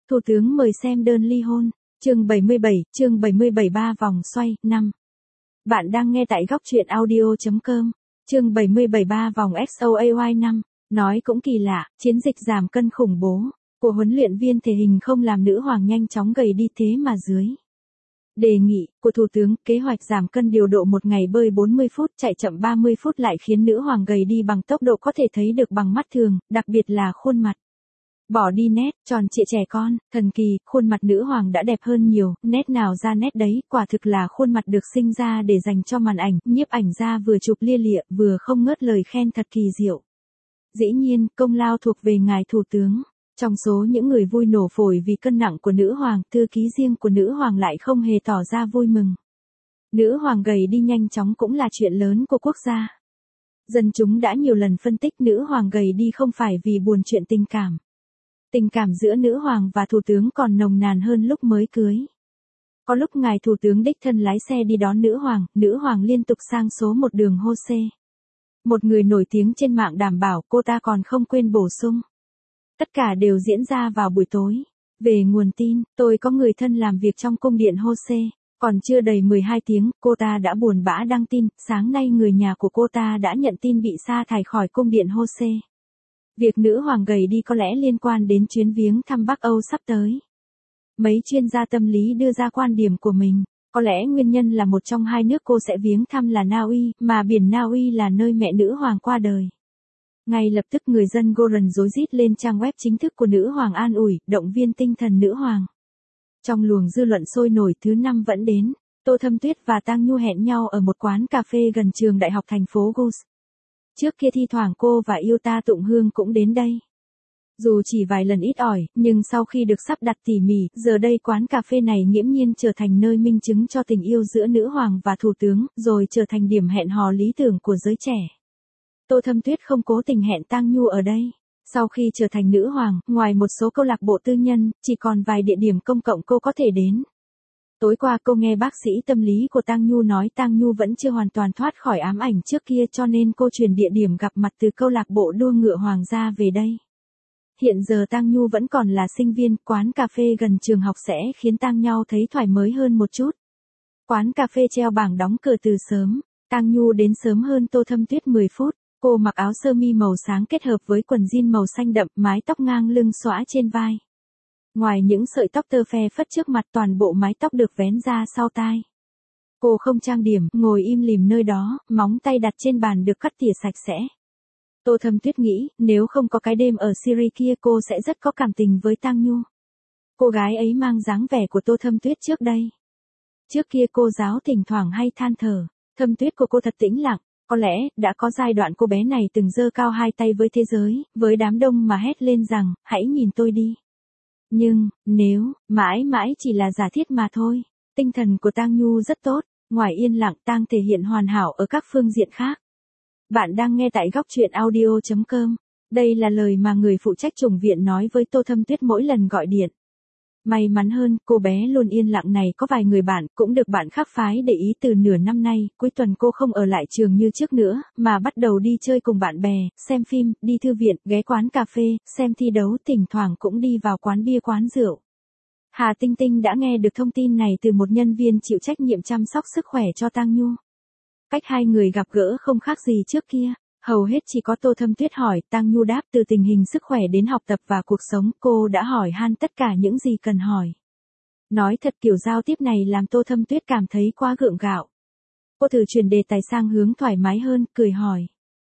Thủ tướng mời xem đơn ly hôn. Chương 77, chương 77 ba vòng xoay, 5. Bạn đang nghe tại góc truyện audio.com. Chương 77 ba vòng XOAY 5. Nói cũng kỳ lạ, chiến dịch giảm cân khủng bố của huấn luyện viên thể hình không làm nữ hoàng nhanh chóng gầy đi thế mà dưới đề nghị của Thủ tướng, kế hoạch giảm cân điều độ một ngày bơi 40 phút, chạy chậm 30 phút lại khiến nữ hoàng gầy đi bằng tốc độ có thể thấy được bằng mắt thường, đặc biệt là khuôn mặt. Bỏ đi nét, tròn trịa trẻ con, thần kỳ, khuôn mặt nữ hoàng đã đẹp hơn nhiều, nét nào ra nét đấy, quả thực là khuôn mặt được sinh ra để dành cho màn ảnh, nhiếp ảnh gia vừa chụp lia lịa, vừa không ngớt lời khen thật kỳ diệu. Dĩ nhiên, công lao thuộc về ngài thủ tướng. Trong số những người vui nổ phổi vì cân nặng của nữ hoàng, thư ký riêng của nữ hoàng lại không hề tỏ ra vui mừng. Nữ hoàng gầy đi nhanh chóng cũng là chuyện lớn của quốc gia. Dân chúng đã nhiều lần phân tích nữ hoàng gầy đi không phải vì buồn chuyện tình cảm. Tình cảm giữa nữ hoàng và thủ tướng còn nồng nàn hơn lúc mới cưới. Có lúc ngài thủ tướng đích thân lái xe đi đón nữ hoàng liên tục sang số một đường Jose. Một người nổi tiếng trên mạng đảm bảo cô ta còn không quên bổ sung. Tất cả đều diễn ra vào buổi tối. Về nguồn tin, tôi có người thân làm việc trong cung điện Jose. Còn chưa đầy 12 tiếng, cô ta đã buồn bã đăng tin, sáng nay người nhà của cô ta đã nhận tin bị sa thải khỏi cung điện Jose. Việc nữ hoàng gầy đi có lẽ liên quan đến chuyến viếng thăm Bắc Âu sắp tới. Mấy chuyên gia tâm lý đưa ra quan điểm của mình, có lẽ nguyên nhân là một trong hai nước cô sẽ viếng thăm là Na Uy, mà biển Na Uy là nơi mẹ nữ hoàng qua đời. Ngay lập tức người dân Goran rối rít lên trang web chính thức của nữ hoàng an ủi, động viên tinh thần nữ hoàng. Trong luồng dư luận sôi nổi thứ 5 vẫn đến, Tô Thâm Tuyết và Tang Nhu hẹn nhau ở một quán cà phê gần trường đại học thành phố Gus. Trước kia thi thoảng cô và Yuta Tụng Hương cũng đến đây. Dù chỉ vài lần ít ỏi, nhưng sau khi được sắp đặt tỉ mỉ, giờ đây quán cà phê này nghiễm nhiên trở thành nơi minh chứng cho tình yêu giữa nữ hoàng và thủ tướng, rồi trở thành điểm hẹn hò lý tưởng của giới trẻ. Tô Thâm Tuyết không cố tình hẹn Tang Nhu ở đây. Sau khi trở thành nữ hoàng, ngoài một số câu lạc bộ tư nhân, chỉ còn vài địa điểm công cộng cô có thể đến. Tối qua cô nghe bác sĩ tâm lý của Tang Nhu nói Tang Nhu vẫn chưa hoàn toàn thoát khỏi ám ảnh trước kia cho nên cô chuyển địa điểm gặp mặt từ câu lạc bộ đua ngựa hoàng gia về đây. Hiện giờ Tang Nhu vẫn còn là sinh viên, quán cà phê gần trường học sẽ khiến Tang Nhu thấy thoải mái hơn một chút. Quán cà phê treo bảng đóng cửa từ sớm, Tang Nhu đến sớm hơn Tô Thâm Tuyết 10 phút. Cô mặc áo sơ mi màu sáng kết hợp với quần jean màu xanh đậm, mái tóc ngang lưng xõa trên vai. Ngoài những sợi tóc tơ phe phất trước mặt, toàn bộ mái tóc được vén ra sau tai. Cô không trang điểm, ngồi im lìm nơi đó, móng tay đặt trên bàn được cắt tỉa sạch sẽ. Tô Thâm Tuyết nghĩ, nếu không có cái đêm ở Syria kia cô sẽ rất có cảm tình với Tang Nhu. Cô gái ấy mang dáng vẻ của Tô Thâm Tuyết trước đây. Trước kia cô giáo thỉnh thoảng hay than thở, Thâm Tuyết của cô thật tĩnh lặng. Có lẽ, đã có giai đoạn cô bé này từng giơ cao hai tay với thế giới, với đám đông mà hét lên rằng, hãy nhìn tôi đi. Nhưng, nếu, mãi mãi chỉ là giả thiết mà thôi. Tinh thần của Tang Nhu rất tốt, ngoài yên lặng Tang thể hiện hoàn hảo ở các phương diện khác. Bạn đang nghe tại góc truyện audio.com. Đây là lời mà người phụ trách chủng viện nói với Tô Thâm Tuyết mỗi lần gọi điện. May mắn hơn, cô bé luôn yên lặng này có vài người bạn, cũng được bạn khác phái để ý từ nửa năm nay, cuối tuần cô không ở lại trường như trước nữa, mà bắt đầu đi chơi cùng bạn bè, xem phim, đi thư viện, ghé quán cà phê, xem thi đấu, thỉnh thoảng cũng đi vào quán bia quán rượu. Hà Tinh Tinh đã nghe được thông tin này từ một nhân viên chịu trách nhiệm chăm sóc sức khỏe cho Tang Nhu. Cách hai người gặp gỡ không khác gì trước kia. Hầu hết chỉ có Tô Thâm Tuyết hỏi, Tang Nhu đáp từ tình hình sức khỏe đến học tập và cuộc sống, cô đã hỏi han tất cả những gì cần hỏi. Nói thật kiểu giao tiếp này làm Tô Thâm Tuyết cảm thấy quá gượng gạo. Cô thử chuyển đề tài sang hướng thoải mái hơn, cười hỏi.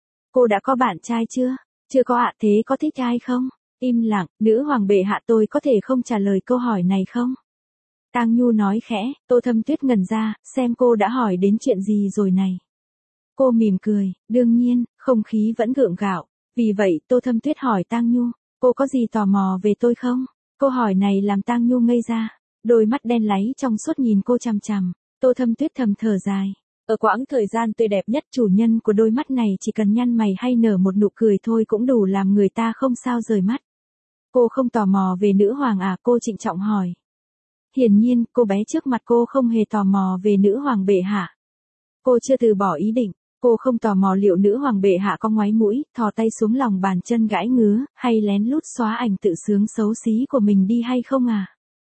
Cô đã có bạn trai chưa? Chưa có ạ, thế có thích ai không? Im lặng, nữ hoàng bệ hạ tôi có thể không trả lời câu hỏi này không? Tang Nhu nói khẽ, Tô Thâm Tuyết ngẩn ra, xem cô đã hỏi đến chuyện gì rồi này. Cô mỉm cười, đương nhiên, không khí vẫn gượng gạo. Vì vậy Tô Thâm Tuyết hỏi Tang Nhu, cô có gì tò mò về tôi không? Câu hỏi này làm Tang Nhu ngây ra. Đôi mắt đen láy trong suốt nhìn cô chằm chằm. Tô Thâm Tuyết thầm thở dài. Ở quãng thời gian tươi đẹp nhất chủ nhân của đôi mắt này chỉ cần nhăn mày hay nở một nụ cười thôi cũng đủ làm người ta không sao rời mắt. Cô không tò mò về nữ hoàng à? Cô trịnh trọng hỏi. Hiển nhiên, cô bé trước mặt cô không hề tò mò về nữ hoàng bệ hạ. Cô chưa từ bỏ ý định. Cô không tò mò liệu nữ hoàng bệ hạ có ngoáy mũi, thò tay xuống lòng bàn chân gãi ngứa, hay lén lút xóa ảnh tự sướng xấu xí của mình đi hay không à?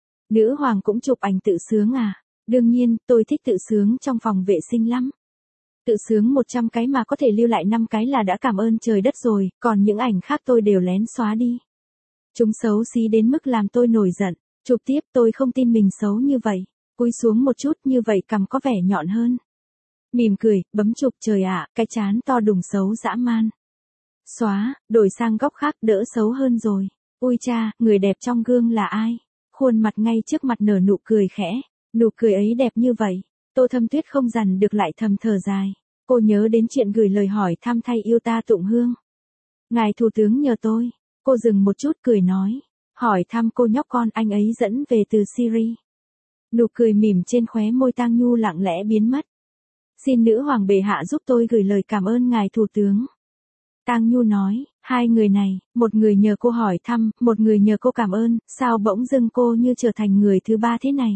Nữ hoàng cũng chụp ảnh tự sướng à? Đương nhiên, tôi thích tự sướng trong phòng vệ sinh lắm. Tự sướng 100 cái mà có thể lưu lại 5 cái là đã cảm ơn trời đất rồi, còn những ảnh khác tôi đều lén xóa đi. Chúng xấu xí đến mức làm tôi nổi giận. Chụp tiếp, tôi không tin mình xấu như vậy. Cúi xuống một chút, như vậy cằm có vẻ nhọn hơn. Mỉm cười, bấm chụp, trời ạ, cái trán to đùng xấu dã man. Xóa, đổi sang góc khác, đỡ xấu hơn rồi. Ui cha, người đẹp trong gương là ai? Khuôn mặt ngay trước mặt nở nụ cười khẽ. Nụ cười ấy đẹp như vậy. Tô Thâm Tuyết không dằn được lại thầm thở dài. Cô nhớ đến chuyện gửi lời hỏi thăm thay yêu ta Tụng Hương. Ngài thủ tướng nhờ tôi. Cô dừng một chút cười nói. Hỏi thăm cô nhóc con anh ấy dẫn về từ Syria. Nụ cười mỉm trên khóe môi Tang Nhu lặng lẽ biến mất. Xin nữ hoàng bệ hạ giúp tôi gửi lời cảm ơn ngài thủ tướng. Tang Nhu nói, hai người này, một người nhờ cô hỏi thăm, một người nhờ cô cảm ơn, sao bỗng dưng cô như trở thành người thứ ba thế này?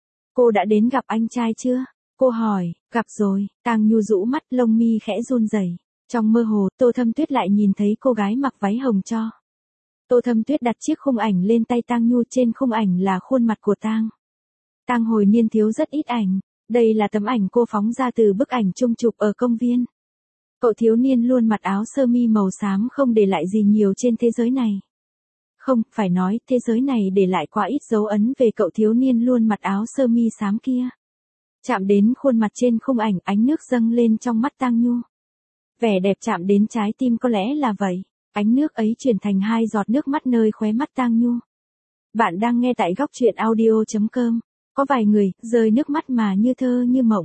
Cô đã đến gặp anh trai chưa? Cô hỏi, gặp rồi. Tang Nhu rũ mắt, lông mi khẽ run rẩy. Trong mơ hồ, Tô Thâm Tuyết lại nhìn thấy cô gái mặc váy hồng cho. Tô Thâm Tuyết đặt chiếc khung ảnh lên tay Tang Nhu, trên khung ảnh là khuôn mặt của Tang hồi niên thiếu rất ít ảnh. Đây là tấm ảnh cô phóng ra từ bức ảnh chung chụp ở công viên. Cậu thiếu niên luôn mặc áo sơ mi màu xám không để lại gì nhiều trên thế giới này. Không, phải nói, thế giới này để lại quá ít dấu ấn về cậu thiếu niên luôn mặc áo sơ mi xám kia. Chạm đến khuôn mặt trên khung ảnh, ánh nước dâng lên trong mắt Tang Nhu. Vẻ đẹp chạm đến trái tim, có lẽ là vậy. Ánh nước ấy chuyển thành 2 giọt nước mắt nơi khóe mắt Tang Nhu. Bạn đang nghe tại góc truyện audio.com. Có vài người, rơi nước mắt mà như thơ như mộng.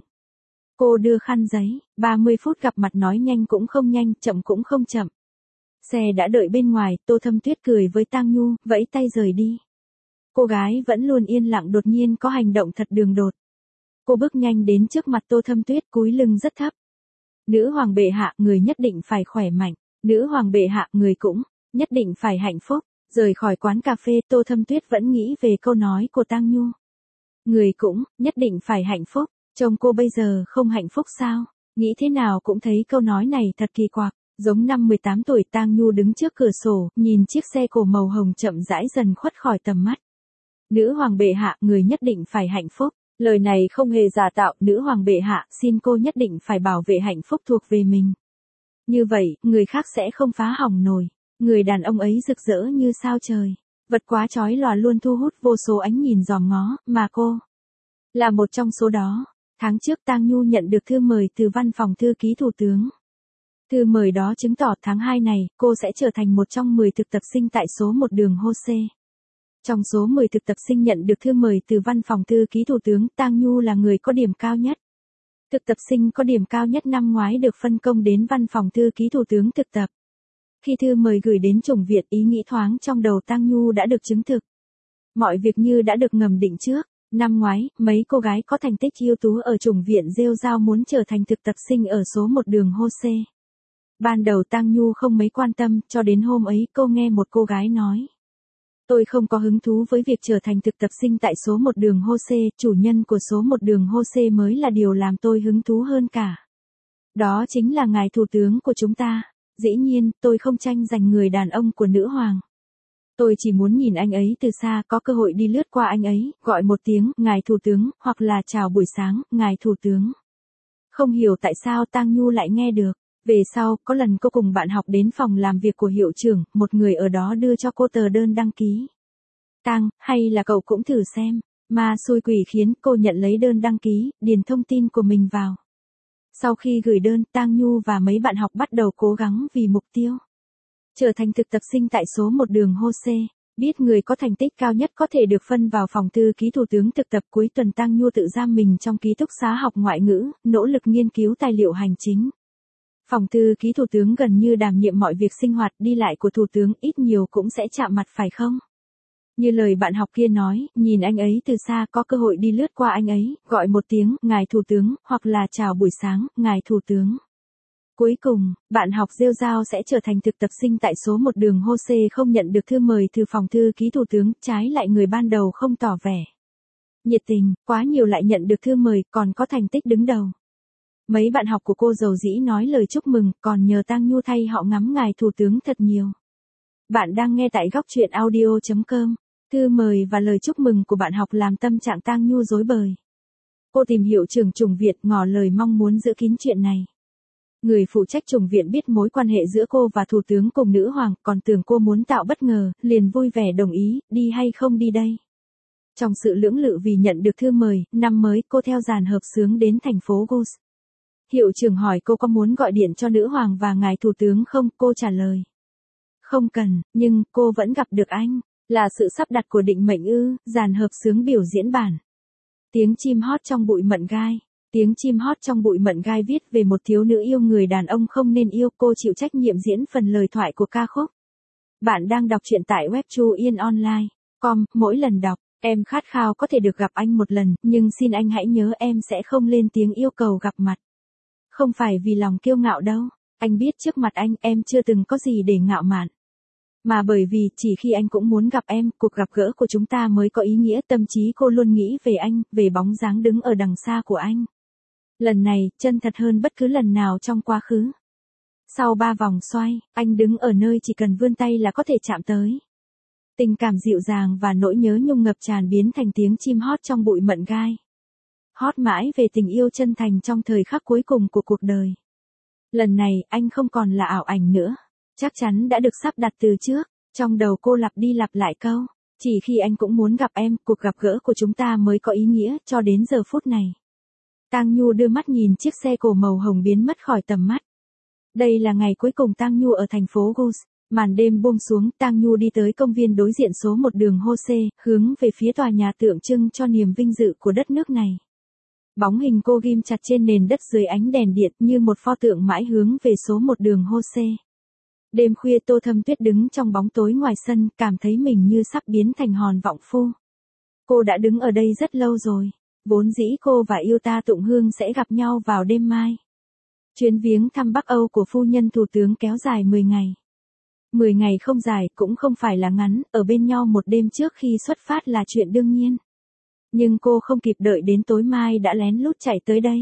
Cô đưa khăn giấy, 30 phút gặp mặt nói nhanh cũng không nhanh, chậm cũng không chậm. Xe đã đợi bên ngoài, Tô Thâm Tuyết cười với Tang Nhu, vẫy tay rời đi. Cô gái vẫn luôn yên lặng đột nhiên có hành động thật đường đột. Cô bước nhanh đến trước mặt Tô Thâm Tuyết, cúi lưng rất thấp. Nữ hoàng bệ hạ, người nhất định phải khỏe mạnh. Nữ hoàng bệ hạ, người cũng nhất định phải hạnh phúc. Rời khỏi quán cà phê, Tô Thâm Tuyết vẫn nghĩ về câu nói của Tang Nhu. Người cũng nhất định phải hạnh phúc. Chồng cô bây giờ không hạnh phúc sao? Nghĩ thế nào cũng thấy câu nói này thật kỳ quặc. Giống năm 18 tuổi, Tang Nhu đứng trước cửa sổ, nhìn chiếc xe cổ màu hồng chậm rãi dần khuất khỏi tầm mắt. Nữ hoàng bệ hạ, người nhất định phải hạnh phúc. Lời này không hề giả tạo, nữ hoàng bệ hạ, xin cô nhất định phải bảo vệ hạnh phúc thuộc về mình. Như vậy, người khác sẽ không phá hỏng nổi. Người đàn ông ấy rực rỡ như sao trời. Vật quá chói lòa luôn thu hút vô số ánh nhìn dòm ngó, mà cô là một trong số đó. Tháng trước Tang Nhu nhận được thư mời từ văn phòng thư ký thủ tướng. Thư mời đó chứng tỏ tháng 2 này, cô sẽ trở thành một trong 10 thực tập sinh tại số 1 đường Hô-xê. Trong số 10 thực tập sinh nhận được thư mời từ văn phòng thư ký thủ tướng, Tang Nhu là người có điểm cao nhất. Thực tập sinh có điểm cao nhất năm ngoái được phân công đến văn phòng thư ký thủ tướng thực tập. Khi thư mời gửi đến Chủng Viện, ý nghĩ thoáng trong đầu Tang Nhu đã được chứng thực. Mọi việc như đã được ngầm định trước. Năm ngoái, mấy cô gái có thành tích ưu tú ở Chủng Viện rêu rao muốn trở thành thực tập sinh ở số 1 đường Hô-xê. Ban đầu Tang Nhu không mấy quan tâm, cho đến hôm ấy cô nghe một cô gái nói. Tôi không có hứng thú với việc trở thành thực tập sinh tại số 1 đường Hô-xê, chủ nhân của số 1 đường Hô-xê mới là điều làm tôi hứng thú hơn cả. Đó chính là ngài thủ tướng của chúng ta. Dĩ nhiên, tôi không tranh giành người đàn ông của nữ hoàng. Tôi chỉ muốn nhìn anh ấy từ xa, có cơ hội đi lướt qua anh ấy, gọi một tiếng, ngài thủ tướng, hoặc là chào buổi sáng, ngài thủ tướng. Không hiểu tại sao Tang Nhu lại nghe được. Về sau, có lần cô cùng bạn học đến phòng làm việc của hiệu trưởng, một người ở đó đưa cho cô tờ đơn đăng ký. Tang, hay là cậu cũng thử xem. Ma xui quỷ khiến, cô nhận lấy đơn đăng ký, điền thông tin của mình vào. Sau khi gửi đơn, Tang Nhu và mấy bạn học bắt đầu cố gắng vì mục tiêu trở thành thực tập sinh tại số 1 đường Hô-xê. Biết người có thành tích cao nhất có thể được phân vào phòng thư ký thủ tướng thực tập. Cuối tuần Tang Nhu tự giam mình trong ký túc xá học ngoại ngữ, nỗ lực nghiên cứu tài liệu hành chính. Phòng thư ký thủ tướng gần như đảm nhiệm mọi việc sinh hoạt đi lại của thủ tướng, ít nhiều cũng sẽ chạm mặt phải không? Như lời bạn học kia nói, nhìn anh ấy từ xa, có cơ hội đi lướt qua anh ấy, gọi một tiếng, ngài thủ tướng, hoặc là chào buổi sáng, ngài thủ tướng. Cuối cùng, bạn học rêu rao sẽ trở thành thực tập sinh tại số 1 đường Hô-xê, không nhận được thư mời từ phòng thư ký thủ tướng, trái lại người ban đầu không tỏ vẻ nhiệt tình, quá nhiều lại nhận được thư mời, còn có thành tích đứng đầu. Mấy bạn học của cô dầu dĩ nói lời chúc mừng, còn nhờ Tang Nhu thay họ ngắm ngài thủ tướng thật nhiều. Bạn đang nghe tại góc truyện audio.com. Thư mời và lời chúc mừng của bạn học làm tâm trạng Tang Nhu rối bời. Cô tìm hiểu trường chủng viện, ngỏ lời mong muốn giữ kín chuyện này. Người phụ trách chủng viện biết mối quan hệ giữa cô và thủ tướng cùng nữ hoàng, còn tưởng cô muốn tạo bất ngờ, liền vui vẻ đồng ý, đi hay không đi đây. Trong sự lưỡng lự vì nhận được thư mời, năm mới cô theo dàn hợp xướng đến thành phố Gus. Hiệu trưởng hỏi cô có muốn gọi điện cho nữ hoàng và ngài thủ tướng không, cô trả lời. Không cần, nhưng cô vẫn gặp được anh, là sự sắp đặt của định mệnh ư, dàn hợp xướng biểu diễn bản. Tiếng chim hót trong bụi mận gai. Tiếng chim hót trong bụi mận gai viết về một thiếu nữ yêu người đàn ông không nên yêu, cô chịu trách nhiệm diễn phần lời thoại của ca khúc. Bạn đang đọc truyện tại web chuyenonline.com, mỗi lần đọc, em khát khao có thể được gặp anh một lần, nhưng xin anh hãy nhớ em sẽ không lên tiếng yêu cầu gặp mặt. Không phải vì lòng kiêu ngạo đâu, anh biết trước mặt anh em chưa từng có gì để ngạo mạn. Mà bởi vì chỉ khi anh cũng muốn gặp em, cuộc gặp gỡ của chúng ta mới có ý nghĩa, tâm trí cô luôn nghĩ về anh, về bóng dáng đứng ở đằng xa của anh. Lần này, chân thật hơn bất cứ lần nào trong quá khứ. Sau 3 vòng xoay, anh đứng ở nơi chỉ cần vươn tay là có thể chạm tới. Tình cảm dịu dàng và nỗi nhớ nhung ngập tràn biến thành tiếng chim hót trong bụi mận gai. Hót mãi về tình yêu chân thành trong thời khắc cuối cùng của cuộc đời. Lần này, anh không còn là ảo ảnh nữa. Chắc chắn đã được sắp đặt từ trước. Trong đầu cô lặp đi lặp lại câu. Chỉ khi anh cũng muốn gặp em, cuộc gặp gỡ của chúng ta mới có ý nghĩa, cho đến giờ phút này. Tang Nhu đưa mắt nhìn chiếc xe cổ màu hồng biến mất khỏi tầm mắt. Đây là ngày cuối cùng Tang Nhu ở thành phố Gus. Màn đêm buông xuống, Tang Nhu đi tới công viên đối diện số 1 đường Jose, hướng về phía tòa nhà tượng trưng cho niềm vinh dự của đất nước này. Bóng hình cô ghim chặt trên nền đất dưới ánh đèn điện như một pho tượng mãi hướng về số 1 đường Jose. Đêm khuya Tô Thâm Tuyết đứng trong bóng tối ngoài sân, cảm thấy mình như sắp biến thành hòn vọng phu. Cô đã đứng ở đây rất lâu rồi. Vốn dĩ cô và Yêu Ta Tụng Hương sẽ gặp nhau vào đêm mai. Chuyến viếng thăm Bắc Âu của phu nhân thủ tướng kéo dài 10 ngày. 10 ngày không dài, cũng không phải là ngắn, ở bên nhau một đêm trước khi xuất phát là chuyện đương nhiên. Nhưng cô không kịp đợi đến tối mai đã lén lút chạy tới đây.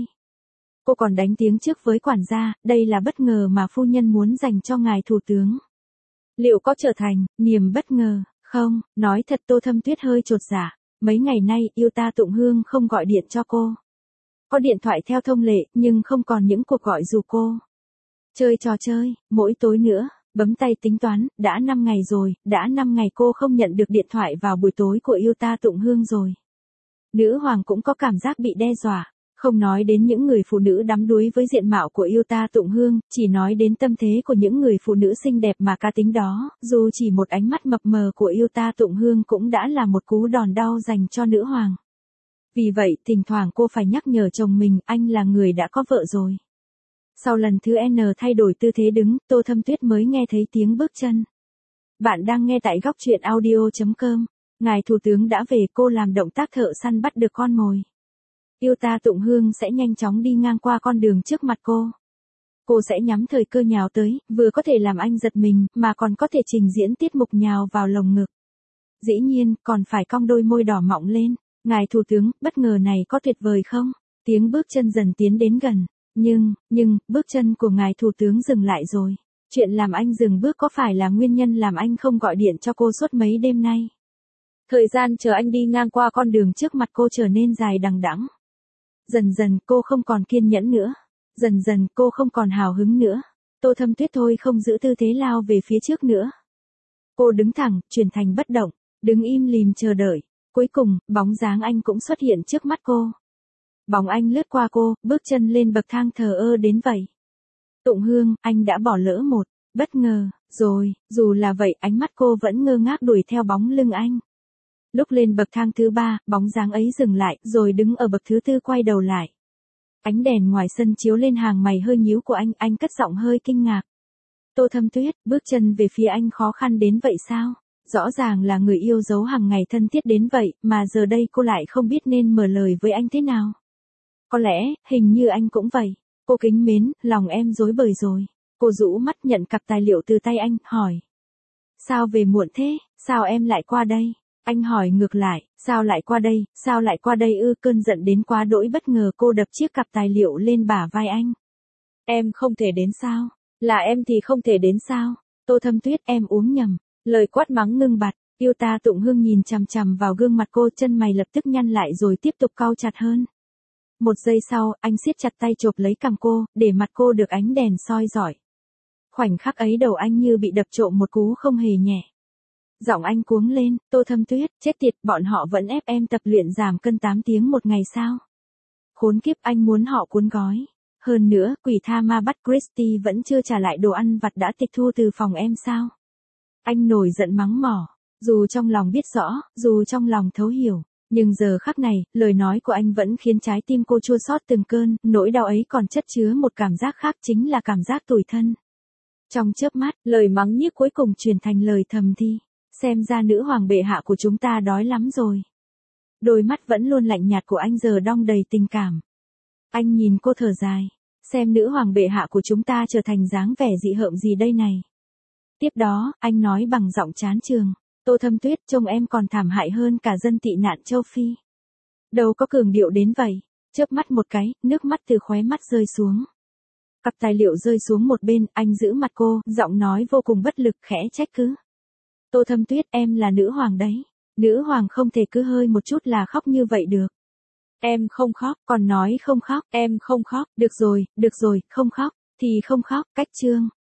Cô còn đánh tiếng trước với quản gia, đây là bất ngờ mà phu nhân muốn dành cho ngài thủ tướng. Liệu có trở thành niềm bất ngờ không? Nói thật Tô Thâm Tuyết hơi chột dạ. Mấy ngày nay Yêu Ta Tụng Hương không gọi điện cho cô. Có điện thoại theo thông lệ, nhưng không còn những cuộc gọi dù cô chơi trò chơi, mỗi tối nữa, bấm tay tính toán, đã 5 ngày rồi, đã 5 ngày cô không nhận được điện thoại vào buổi tối của Yêu Ta Tụng Hương rồi. Nữ hoàng cũng có cảm giác bị đe dọa. Không nói đến những người phụ nữ đắm đuối với diện mạo của Yêu Ta Tụng Hương, chỉ nói đến tâm thế của những người phụ nữ xinh đẹp mà cá tính đó, dù chỉ một ánh mắt mập mờ của Yêu Ta Tụng Hương cũng đã là một cú đòn đau dành cho nữ hoàng. Vì vậy, thỉnh thoảng cô phải nhắc nhở chồng mình, anh là người đã có vợ rồi. Sau lần thứ N thay đổi tư thế đứng, Tô Thâm Tuyết mới nghe thấy tiếng bước chân. Bạn đang nghe tại góc truyện audio.com. Ngài thủ tướng đã về, cô làm động tác thợ săn bắt được con mồi. Yêu Ta Tụng Hương sẽ nhanh chóng đi ngang qua con đường trước mặt cô. Cô sẽ nhắm thời cơ nhào tới, vừa có thể làm anh giật mình, mà còn có thể trình diễn tiết mục nhào vào lồng ngực. Dĩ nhiên, còn phải cong đôi môi đỏ mọng lên. Ngài thủ tướng, bất ngờ này có tuyệt vời không? Tiếng bước chân dần tiến đến gần. Nhưng, bước chân của ngài thủ tướng dừng lại rồi. Chuyện làm anh dừng bước có phải là nguyên nhân làm anh không gọi điện cho cô suốt mấy đêm nay? Thời gian chờ anh đi ngang qua con đường trước mặt cô trở nên dài đằng đẵng. Dần dần cô không còn kiên nhẫn nữa. Dần dần cô không còn hào hứng nữa. Tô Thâm Tuyết thôi không giữ tư thế lao về phía trước nữa. Cô đứng thẳng, chuyển thành bất động, đứng im lìm chờ đợi. Cuối cùng, bóng dáng anh cũng xuất hiện trước mắt cô. Bóng anh lướt qua cô, bước chân lên bậc thang thờ ơ đến vậy. Tụng Hương, anh đã bỏ lỡ một bất ngờ rồi, dù là vậy ánh mắt cô vẫn ngơ ngác đuổi theo bóng lưng anh. Lúc lên bậc thang thứ 3, bóng dáng ấy dừng lại, rồi đứng ở bậc thứ 4 quay đầu lại. Ánh đèn ngoài sân chiếu lên hàng mày hơi nhíu của anh cất giọng hơi kinh ngạc. Tô Thâm Tuyết, bước chân về phía anh khó khăn đến vậy sao? Rõ ràng là người yêu dấu hàng ngày thân thiết đến vậy, mà giờ đây cô lại không biết nên mở lời với anh thế nào. Có lẽ, hình như anh cũng vậy. Cô kính mến, lòng em rối bời rồi. Cô rũ mắt nhận cặp tài liệu từ tay anh, hỏi. Sao về muộn thế, sao em lại qua đây? Anh hỏi ngược lại, sao lại qua đây ư? Cơn giận đến quá đỗi bất ngờ cô đập chiếc cặp tài liệu lên bả vai anh. Em không thể đến sao? Là em thì không thể đến sao? Tô Thâm Tuyết, em uống nhầm. Lời quát mắng ngưng bặt, Yêu Ta Tụng Hương nhìn chằm chằm vào gương mặt cô, chân mày lập tức nhăn lại rồi tiếp tục cau chặt hơn. Một giây sau, anh siết chặt tay chộp lấy cằm cô, để mặt cô được ánh đèn soi rọi. Khoảnh khắc ấy đầu anh như bị đập trộm một cú không hề nhẹ. Giọng anh cuống lên, Tô Thâm Tuyết, chết tiệt, bọn họ vẫn ép em tập luyện giảm cân 8 tiếng một ngày sao? Khốn kiếp, anh muốn họ cuốn gói. Hơn nữa, quỷ tha ma bắt Christy vẫn chưa trả lại đồ ăn vặt đã tịch thu từ phòng em sao? Anh nổi giận mắng mỏ, dù trong lòng biết rõ, dù trong lòng thấu hiểu, nhưng giờ khắc này, lời nói của anh vẫn khiến trái tim cô chua xót từng cơn, nỗi đau ấy còn chất chứa một cảm giác khác, chính là cảm giác tủi thân. Trong chớp mắt, lời mắng nhiếc cuối cùng chuyển thành lời thầm thì, xem ra nữ hoàng bệ hạ của chúng ta đói lắm rồi. Đôi mắt vẫn luôn lạnh nhạt của anh giờ đong đầy tình cảm. Anh nhìn cô thở dài, xem nữ hoàng bệ hạ của chúng ta trở thành dáng vẻ dị hợm gì đây này. Tiếp đó, anh nói bằng giọng chán chường, Tô Thâm Tuyết, trông em còn thảm hại hơn cả dân tị nạn châu Phi. Đâu có cường điệu đến vậy. Chớp mắt một cái, nước mắt từ khóe mắt rơi xuống. Cặp tài liệu rơi xuống một bên, anh giữ mặt cô, giọng nói vô cùng bất lực, khẽ trách cứ. Tô Thâm Tuyết, em là nữ hoàng đấy. Nữ hoàng không thể cứ hơi một chút là khóc như vậy được. Em không khóc, còn nói không khóc, em không khóc, được rồi, không khóc, thì không khóc, cách chương.